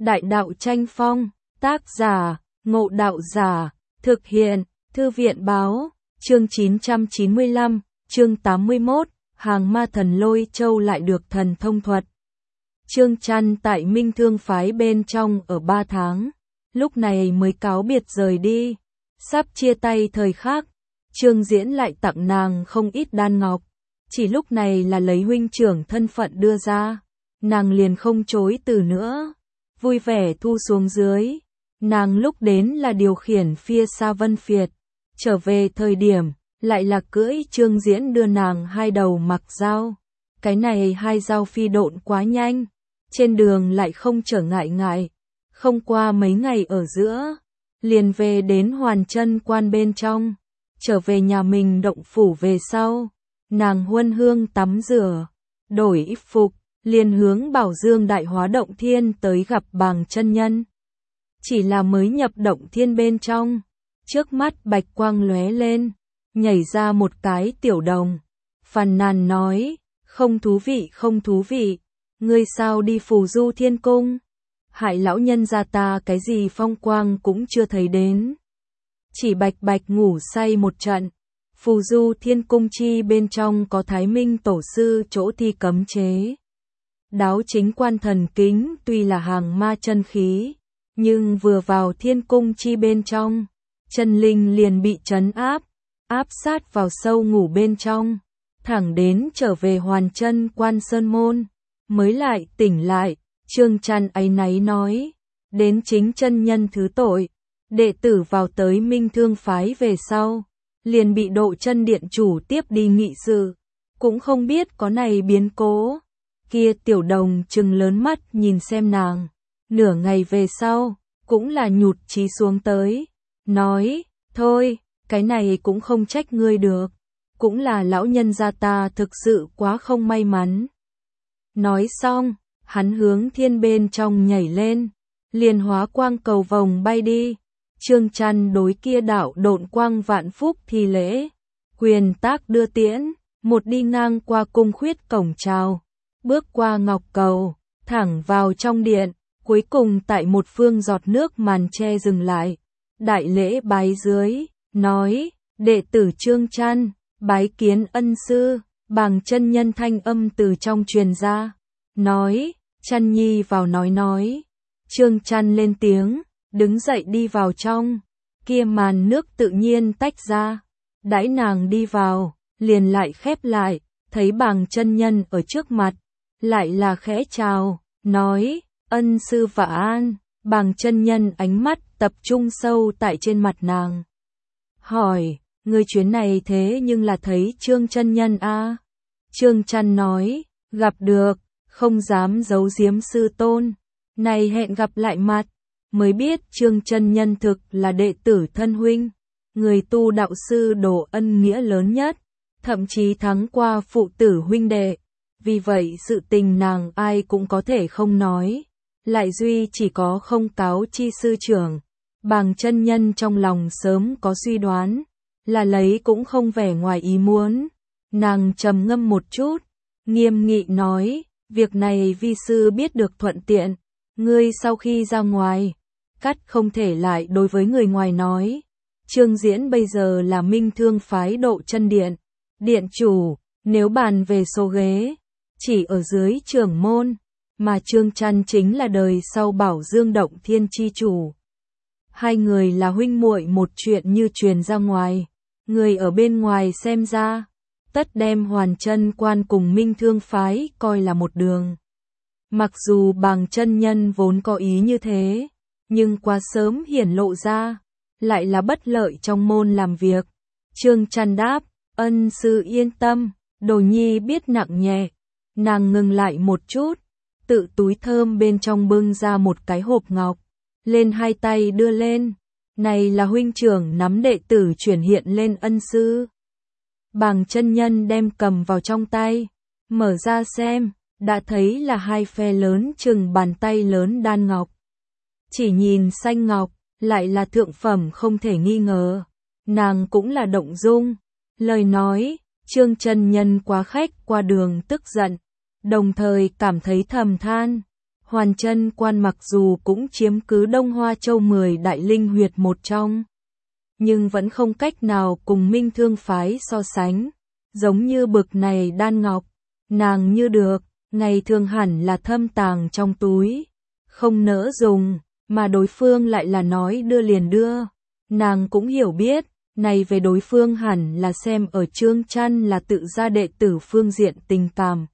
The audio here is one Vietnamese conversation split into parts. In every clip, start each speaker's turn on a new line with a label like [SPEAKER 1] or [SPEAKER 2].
[SPEAKER 1] Đại đạo tranh phong, tác giả, Ngộ Đạo Giả, thực hiện, Thư viện báo, chương 995, chương 81, hàng ma thần Lôi Châu lại được thần thông thuật. Trương Chăn tại Minh Thương phái bên trong ở 3 tháng, lúc này mới cáo biệt rời đi, sắp chia tay thời khắc, Trương Diễn lại tặng nàng không ít đan ngọc, chỉ lúc này là lấy huynh trưởng thân phận đưa ra, nàng liền không chối từ nữa, vui vẻ thu xuống dưới, nàng lúc đến là điều khiển phía xa Vân Phiệt, trở về thời điểm, lại là cưỡi Trương Diễn đưa nàng 2 đầu mặc dao, cái này 2 dao phi độn quá nhanh, trên đường lại không trở ngại, không qua mấy ngày ở giữa, liền về đến Hoàn Chân Quan bên trong, trở về nhà mình động phủ về sau, nàng huân hương tắm rửa, đổi y phục, liền hướng Bảo Dương Đại Hóa Động Thiên tới gặp Bàng chân nhân. Chỉ là mới nhập động thiên bên trong, trước mắt bạch quang lóe lên, nhảy ra một cái tiểu đồng, phàn nàn nói, không thú vị, ngươi sao đi Phù Du Thiên Cung, hại lão nhân gia ta cái gì phong quang cũng chưa thấy đến. Chỉ bạch ngủ say một trận, Phù Du Thiên Cung chi bên trong có Thái Minh Tổ sư chỗ thi cấm chế. Đáo chính quan thần kính tuy là hàng ma chân khí, nhưng vừa vào thiên cung chi bên trong, chân linh liền bị trấn áp sát vào sâu ngủ bên trong, thẳng đến trở về Hoàn Chân Quan sơn môn, mới lại tỉnh lại. Trương Chăn áy náy nói, đến chính chân nhân thứ tội, đệ tử vào tới Minh Thương phái về sau, liền bị Độ Chân điện chủ tiếp đi nghị sự, cũng không biết có này biến cố. Kia tiểu đồng trừng lớn mắt nhìn xem nàng, nửa ngày về sau, cũng là nhụt chí xuống tới, nói, thôi, cái này cũng không trách ngươi được, cũng là lão nhân gia ta thực sự quá không may mắn. Nói xong, hắn hướng thiên bên trong nhảy lên, liền hóa quang cầu vồng bay đi. Trương Chăn đối kia đạo độn quang vạn phúc thi lễ, quyền tác đưa tiễn, một đi ngang qua cung khuyết cổng chào, bước qua ngọc cầu, thẳng vào trong điện, cuối cùng tại một phương giọt nước màn che dừng lại, đại lễ bái dưới, nói, đệ tử Trương Chăn, bái kiến ân sư. Bàng chân nhân thanh âm từ trong truyền ra, nói, Chăn nhi vào nói. Trương Chăn lên tiếng, đứng dậy đi vào trong, kia màn nước tự nhiên tách ra, đãi nàng đi vào, liền lại khép lại, thấy Bàng chân nhân ở trước mặt, lại là khẽ chào, nói, ân sư vả an. Bàng chân nhân ánh mắt tập trung sâu tại trên mặt nàng, hỏi, ngươi chuyến này thế nhưng là thấy Trương chân nhân a? Trương Chăn nói, gặp được, không dám giấu giếm sư tôn, này hẹn gặp lại mặt, mới biết Trương chân nhân thực là đệ tử thân huynh, người tu đạo sư đổ ân nghĩa lớn nhất, thậm chí thắng qua phụ tử huynh đệ, vì vậy sự tình nàng ai cũng có thể không nói, lại duy chỉ có không cáo chi sư trưởng. Bàng chân nhân trong lòng sớm có suy đoán, là lấy cũng không vẻ ngoài ý muốn, nàng trầm ngâm một chút, nghiêm nghị nói, việc này vi sư biết được thuận tiện, ngươi sau khi ra ngoài, cắt không thể lại đối với người ngoài nói. Trương Diễn bây giờ là Minh Thương phái Độ Chân điện, điện chủ, nếu bàn về số ghế, chỉ ở dưới trưởng môn, mà Trương Chăn chính là đời sau Bảo Dương Động Thiên chi chủ. Hai người là huynh muội một chuyện như truyền ra ngoài, người ở bên ngoài xem ra, tất đem Hoàn Chân Quan cùng Minh Thương phái coi là một đường. Mặc dù Bàng chân nhân vốn có ý như thế, nhưng quá sớm hiển lộ ra, lại là bất lợi trong môn làm việc. Trương Chăn đáp, ân sư yên tâm, đồ nhi biết nặng nhẹ. Nàng ngừng lại một chút, tự túi thơm bên trong bưng ra một cái hộp ngọc, lên 2 tay đưa lên, này là huynh trưởng nắm đệ tử chuyển hiện lên ân sư. Bàng chân nhân đem cầm vào trong tay, mở ra xem, đã thấy là 2 phe lớn chừng bàn tay lớn đan ngọc. Chỉ nhìn xanh ngọc, lại là thượng phẩm không thể nghi ngờ. Nàng cũng là động dung, lời nói, Trương chân nhân quá khách qua đường tức giận, đồng thời cảm thấy thầm than, Hoàn Chân Quan mặc dù cũng chiếm cứ Đông Hoa Châu 10 đại linh huyệt một trong, nhưng vẫn không cách nào cùng Minh Thương phái so sánh. Giống như bực này đan ngọc, nàng như được, ngày thường hẳn là thâm tàng trong túi, không nỡ dùng, mà đối phương lại là nói đưa liền đưa. Nàng cũng hiểu biết, này về đối phương hẳn là xem ở Trương Chăn là tự gia đệ tử phương diện tình cảm.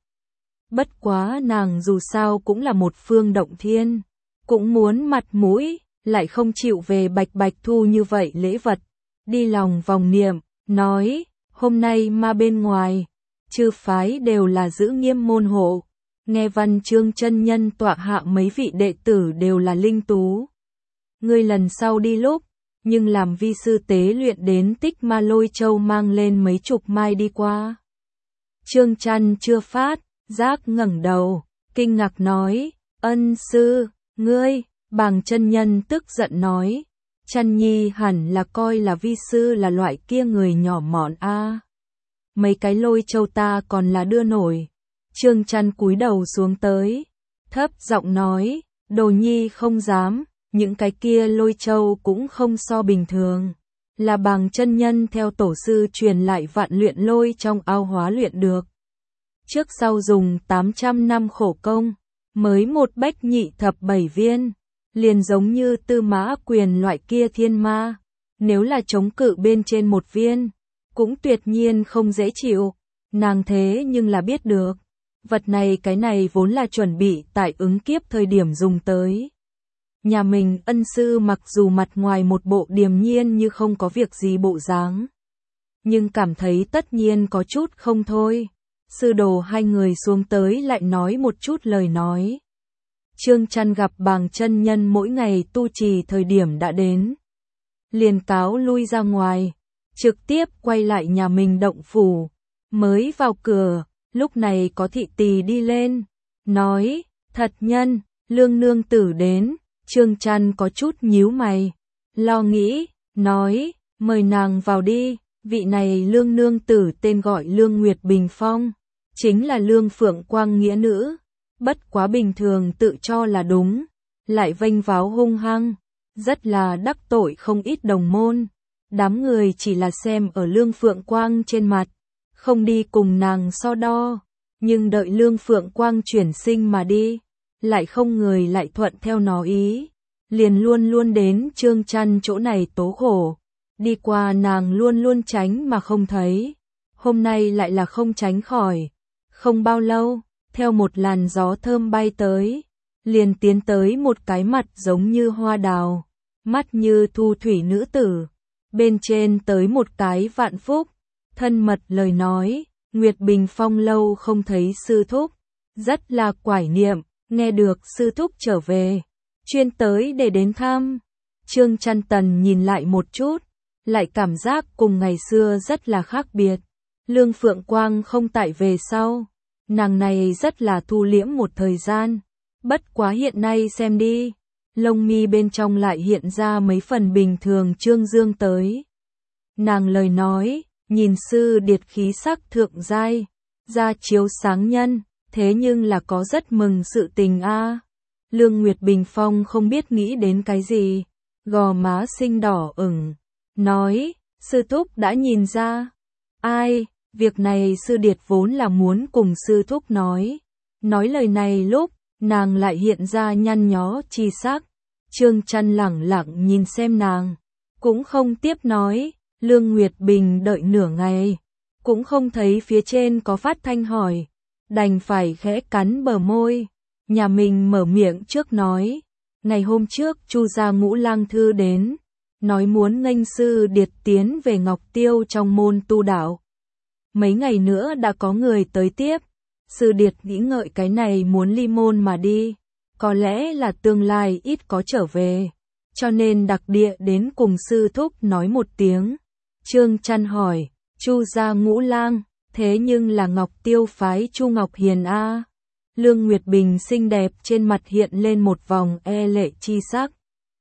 [SPEAKER 1] Bất quá nàng dù sao cũng là một phương động thiên, cũng muốn mặt mũi, lại không chịu về bạch bạch thu như vậy lễ vật. Đi lòng vòng niệm, nói, hôm nay ma bên ngoài, chư phái đều là giữ nghiêm môn hộ. Nghe văn Trương chân nhân tọa hạ mấy vị đệ tử đều là linh tú. Ngươi lần sau đi lúc, nhưng làm vi sư tế luyện đến Tích Ma Lôi Châu mang lên mấy chục mai đi qua. Trương Chăn chưa phát, giác ngẩng đầu, kinh ngạc nói, ân sư, ngươi, Bàng chân nhân tức giận nói, Chăn nhi hẳn là coi là vi sư là loại kia người nhỏ mọn a. Mấy cái lôi châu ta còn là đưa nổi. Trương Chăn cúi đầu xuống tới, thấp giọng nói, đồ nhi không dám, những cái kia lôi châu cũng không so bình thường. Là Bàng chân nhân theo tổ sư truyền lại vạn luyện lôi trong ao hóa luyện được. Trước sau dùng 800 năm khổ công, mới một bách nhị thập 7 viên, liền giống như Tư Mã Quyền loại kia thiên ma, nếu là chống cự bên trên một viên, cũng tuyệt nhiên không dễ chịu. Nàng thế nhưng là biết được, vật này cái này vốn là chuẩn bị tại ứng kiếp thời điểm dùng tới. Nhà mình ân sư mặc dù mặt ngoài một bộ điềm nhiên như không có việc gì bộ dáng, nhưng cảm thấy tất nhiên có chút không thôi. Sư đồ hai người xuống tới lại nói một chút lời nói. Trương Chăn gặp Bàng chân nhân mỗi ngày tu trì thời điểm đã đến, liền cáo lui ra ngoài, trực tiếp quay lại nhà mình động phủ. Mới vào cửa, lúc này có thị tỳ đi lên, nói, thật nhân, Lương nương tử đến. Trương Chăn có chút nhíu mày, lo nghĩ, nói, mời nàng vào đi. Vị này Lương nương tử tên gọi Lương Nguyệt Bình Phong, chính là Lương Phượng Quang nghĩa nữ, bất quá bình thường tự cho là đúng, lại vênh váo hung hăng, rất là đắc tội không ít đồng môn. Đám người chỉ là xem ở Lương Phượng Quang trên mặt, không đi cùng nàng so đo, nhưng đợi Lương Phượng Quang chuyển sinh mà đi, lại không người lại thuận theo nó ý, liền luôn luôn đến Trương Chăn chỗ này tố khổ. Đi qua nàng luôn luôn tránh mà không thấy, hôm nay lại là không tránh khỏi. Không bao lâu, theo một làn gió thơm bay tới, liền tiến tới một cái mặt giống như hoa đào, mắt như thu thủy nữ tử, bên trên tới một cái vạn phúc, thân mật lời nói, Nguyệt Bình Phong lâu không thấy sư thúc, rất là quải niệm, nghe được sư thúc trở về, chuyên tới để đến thăm. Trương Chăn Tần nhìn lại một chút, lại cảm giác cùng ngày xưa rất là khác biệt. Lương Phượng Quang không tại về sau, nàng này rất là thu liễm một thời gian, bất quá hiện nay xem đi, lông mi bên trong lại hiện ra mấy phần bình thường trương dương tới. Nàng lời nói, nhìn sư điệt khí sắc thượng giai, ra chiếu sáng nhân, thế nhưng là có rất mừng sự tình a. Lương Nguyệt Bình Phong không biết nghĩ đến cái gì, gò má xinh đỏ ửng, nói, sư thúc đã nhìn ra. Ai, việc này sư điệt vốn là muốn cùng sư thúc nói. Nói lời này lúc, nàng lại hiện ra nhăn nhó chi sắc. Trương Chăn lẳng lặng nhìn xem nàng, cũng không tiếp nói. Lương Nguyệt Bình đợi nửa ngày, cũng không thấy phía trên có phát thanh hỏi, đành phải khẽ cắn bờ môi. Nhà mình mở miệng trước nói, ngày hôm trước Chu gia Ngũ Lang thư đến, nói muốn nghênh sư điệt tiến về Ngọc Tiêu trong môn tu đạo. Mấy ngày nữa đã có người tới tiếp, sư điệt nghĩ ngợi cái này muốn ly môn mà đi, có lẽ là tương lai ít có trở về, cho nên đặc địa đến cùng sư thúc nói một tiếng. Trương Chăn hỏi, Chu gia Ngũ Lang, thế nhưng là Ngọc Tiêu phái Chu Ngọc Hiền a. Lương Nguyệt Bình xinh đẹp trên mặt hiện lên một vòng e lệ chi sắc,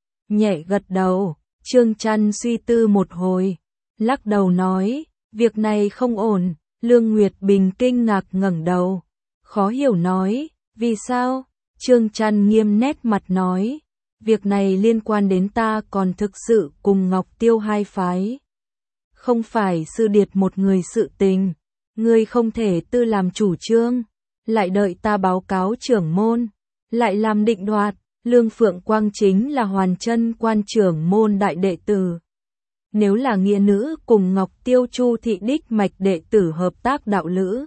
[SPEAKER 1] nhẹ gật đầu. Trương Chăn suy tư một hồi, lắc đầu nói, việc này không ổn. Lương Nguyệt Bình kinh ngạc ngẩng đầu, khó hiểu nói, vì sao? Trương Trăn nghiêm nét mặt nói, việc này liên quan đến ta còn thực sự cùng Ngọc Tiêu hai phái. Không phải sư điệt một người sự tình, ngươi không thể tự làm chủ trương, lại đợi ta báo cáo trưởng môn, lại làm định đoạt. Lương Phượng Quang chính là Hoàn Chân Quan trưởng môn đại đệ tử. Nếu là nghĩa nữ cùng Ngọc Tiêu Chu thị đích mạch đệ tử hợp tác đạo lữ,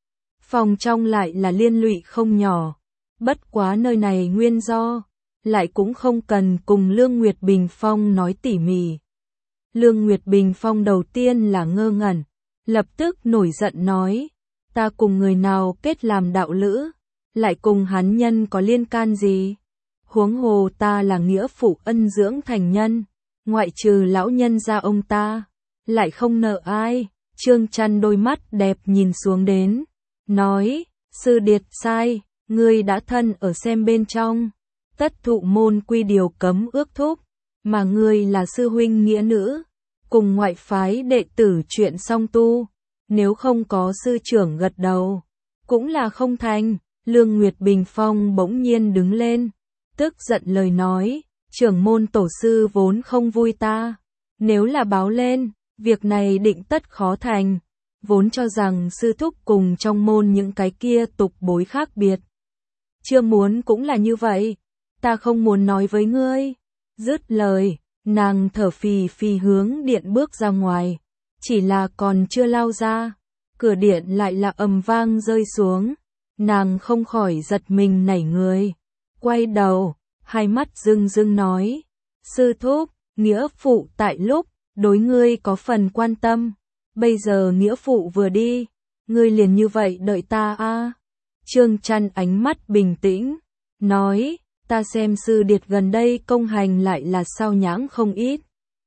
[SPEAKER 1] phòng trong lại là liên lụy không nhỏ. Bất quá nơi này nguyên do, lại cũng không cần cùng Lương Nguyệt Bình Phong nói tỉ mỉ. Lương Nguyệt Bình Phong đầu tiên là ngơ ngẩn, lập tức nổi giận nói, ta cùng người nào kết làm đạo lữ, lại cùng hắn nhân có liên can gì? Huống hồ ta là nghĩa phụ ân dưỡng thành nhân, ngoại trừ lão nhân gia ông ta, lại không nợ ai. Trương Trăn đôi mắt đẹp nhìn xuống đến, nói, sư điệt sai, ngươi đã thân ở xem bên trong, tất thụ môn quy điều cấm ước thúc, mà ngươi là sư huynh nghĩa nữ, cùng ngoại phái đệ tử chuyện song tu, nếu không có sư trưởng gật đầu, cũng là không thành. Lương Nguyệt Bình Phong bỗng nhiên đứng lên, tức giận lời nói, trưởng môn tổ sư vốn không vui ta, nếu là báo lên, việc này định tất khó thành, vốn cho rằng sư thúc cùng trong môn những cái kia tục bối khác biệt. Chưa muốn cũng là như vậy, ta không muốn nói với ngươi. Dứt lời, nàng thở phì phì hướng điện bước ra ngoài, chỉ là còn chưa lao ra, cửa điện lại là ầm vang rơi xuống, nàng không khỏi giật mình nảy người, quay đầu, hai mắt rưng rưng nói, sư thúc, nghĩa phụ tại lúc, đối ngươi có phần quan tâm, bây giờ nghĩa phụ vừa đi, ngươi liền như vậy đợi ta a? Trương Trăn ánh mắt bình tĩnh, nói, ta xem sư điệt gần đây công hành lại là sao nhãng không ít.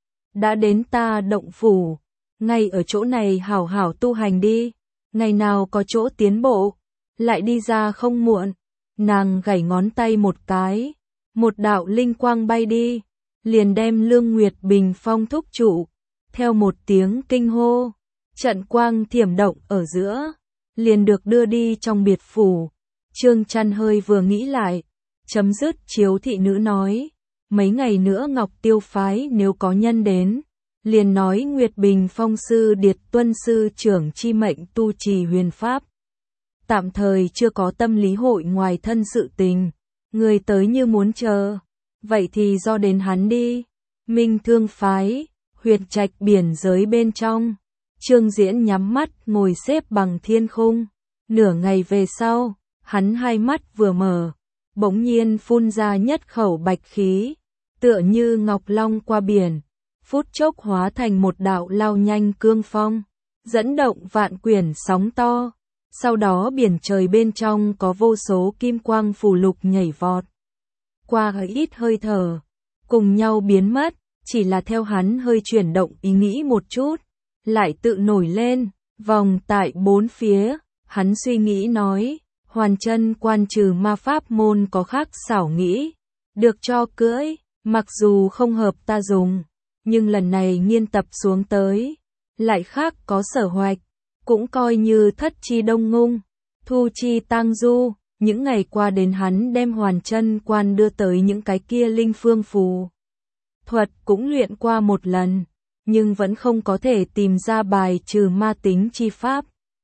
[SPEAKER 1] Đã đến ta động phủ, ngay ở chỗ này hảo hảo tu hành đi, ngày nào có chỗ tiến bộ, lại đi ra không muộn. Nàng gảy ngón tay một cái, một đạo linh quang bay đi, liền đem Lương Nguyệt Bình Phong thúc trụ, theo một tiếng kinh hô, trận quang thiểm động ở giữa, liền được đưa đi trong biệt phủ. Trương Trăn hơi vừa nghĩ lại, chấm dứt chiếu thị nữ nói, mấy ngày nữa Ngọc Tiêu phái nếu có nhân đến, liền nói Nguyệt Bình Phong sư điệt tuân sư trưởng chi mệnh tu trì huyền pháp. Tạm thời chưa có tâm lý hội ngoài thân sự tình, người tới như muốn chờ, vậy thì do đến hắn đi. Minh Thương phái, huyệt trạch biển giới bên trong, Trương Diễn nhắm mắt ngồi xếp bằng thiên khung, nửa ngày về sau, hắn hai mắt vừa mở, bỗng nhiên phun ra nhất khẩu bạch khí, tựa như ngọc long qua biển, phút chốc hóa thành một đạo lao nhanh cương phong, dẫn động vạn quyển sóng to. Sau đó biển trời bên trong có vô số kim quang phù lục nhảy vọt. Qua ít hơi thở, cùng nhau biến mất, chỉ là theo hắn hơi chuyển động ý nghĩ một chút, lại tự nổi lên, vòng tại bốn phía, hắn suy nghĩ nói, Hoàn Chân Quan trừ ma pháp môn có khác xảo nghĩ, được cho cưỡi, mặc dù không hợp ta dùng, nhưng lần này nghiên tập xuống tới, lại khác có sở hoạch. Cũng coi như thất chi đông ngung, thu chi tang du, những ngày qua đến hắn đem Hoàn Chân Quan đưa tới những cái kia linh phương phù thuật cũng luyện qua một lần, nhưng vẫn không có thể tìm ra bài trừ ma tính chi pháp.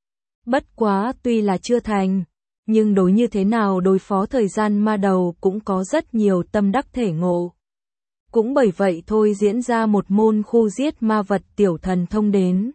[SPEAKER 1] Bất quá tuy là chưa thành, nhưng đối như thế nào đối phó thời gian ma đầu cũng có rất nhiều tâm đắc thể ngộ. Cũng bởi vậy thôi diễn ra một môn khu giết ma vật tiểu thần thông đến.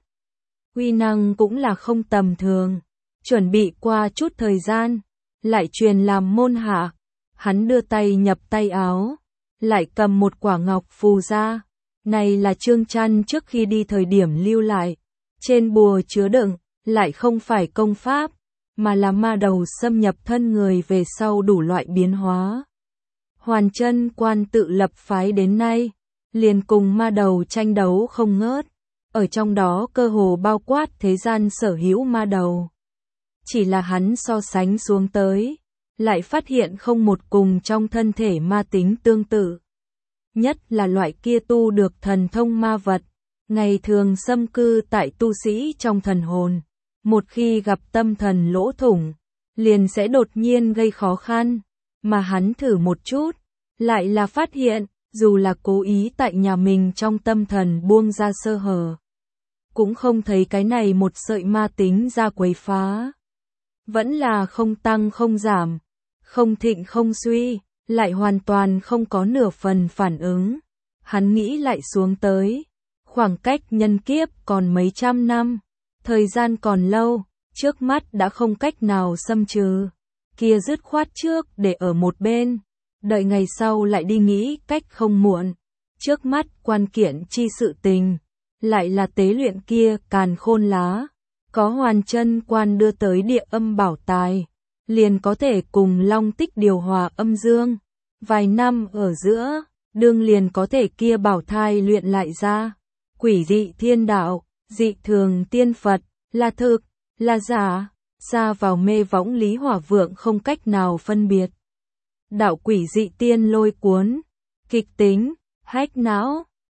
[SPEAKER 1] Uy năng cũng là không tầm thường, chuẩn bị qua chút thời gian, lại truyền làm môn hạ, hắn đưa tay nhập tay áo, lại cầm một quả ngọc phù ra, này là Trương Trăn trước khi đi thời điểm lưu lại, trên bùa chứa đựng, lại không phải công pháp, mà là ma đầu xâm nhập thân người về sau đủ loại biến hóa. Hoàn Chân Quan tự lập phái đến nay, liền cùng ma đầu tranh đấu không ngớt. Ở trong đó cơ hồ bao quát thế gian sở hữu ma đầu. Chỉ là hắn so sánh xuống tới, lại phát hiện không một cùng trong thân thể ma tính tương tự. Nhất là loại kia tu được thần thông ma vật, ngày thường xâm cư tại tu sĩ trong thần hồn. Một khi gặp tâm thần lỗ thủng, liền sẽ đột nhiên gây khó khăn. mà hắn thử một chút, lại là phát hiện, dù là cố ý tại nhà mình trong tâm thần buông ra sơ hở, cũng không thấy cái này một sợi ma tính ra quấy phá. Vẫn là không tăng không giảm, không thịnh không suy, lại hoàn toàn không có nửa phần phản ứng. Hắn nghĩ lại xuống tới, khoảng cách nhân kiếp còn mấy trăm năm, thời gian còn lâu, trước mắt đã không cách nào xâm trừ, kia dứt khoát trước để ở một bên, đợi ngày sau lại đi nghĩ cách không muộn. Trước mắt quan kiện chi sự tình, lại là tế luyện kia càn khôn lá, có hoàn chân quan đưa tới địa âm bảo tài, liền có thể cùng long tích điều hòa âm dương, vài năm ở giữa, đương liền có thể kia bảo thai luyện lại ra. Quỷ dị thiên đạo, dị thường tiên Phật, là thực, là giả, xa vào mê võng Lý Hỏa Vượng không cách nào phân biệt. Đạo quỷ dị tiên lôi cuốn, kịch tính, hách não,